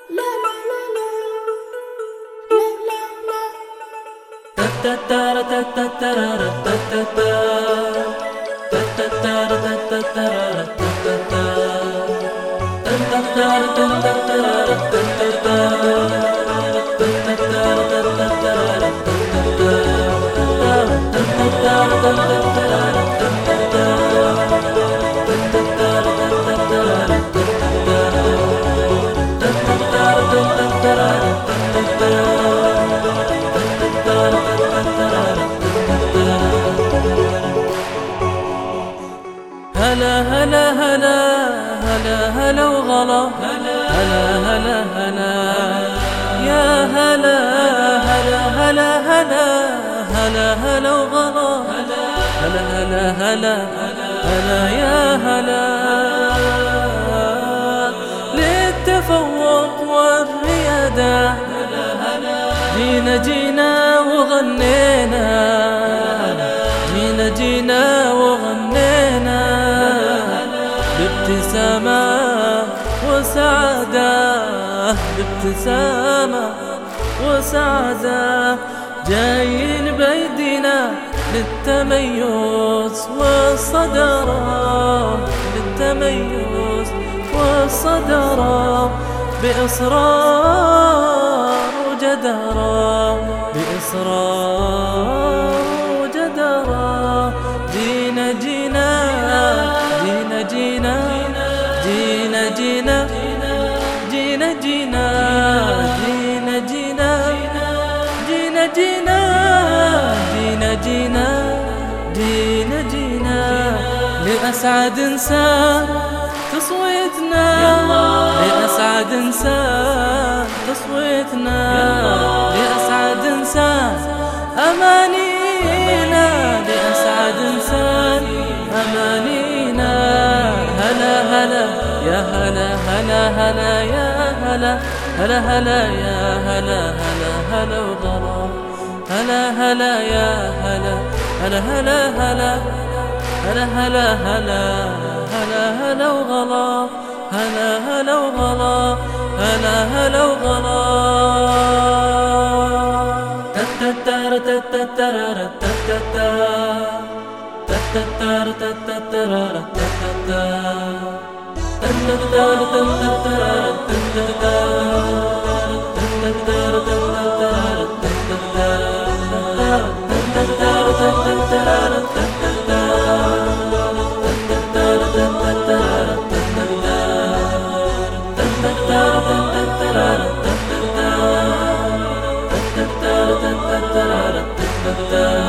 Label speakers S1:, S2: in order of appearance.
S1: هلا هلا هلا هلا هلا وغلا هلا هلا هلا يا هلا هلا هلا هلا هلا هلا وغلا هلا هلا هلا هلا يا هلا للتفوق والريادة جينا جينا وغنينا جينا وغنينا بابتسامة وسعادة بابتسامة وسعادة جايين بيدنا للتميز والصدارة للتميز والصدارة بإصرار وجدارة بإصرار وجدارة جينا جينا جينا جينا جينا جينا جينا جينا جينا جينا جينا جينا جينا جينا جينا لأسعد إنسان تصويتنا لأسعد إنسان تصويتنا لأسعد إنسان أمانينا لأسعد إنسان أمانينا هلا هلا يا هلا هلا هلا يا هلا هلا هلا يا هلا هلا هلا وغلا هلا هلا يا هلا هلا هلا هلا هلا هلا هلا هلا هلا وغلا هلا هلا وغلا هلا هلا وغلا da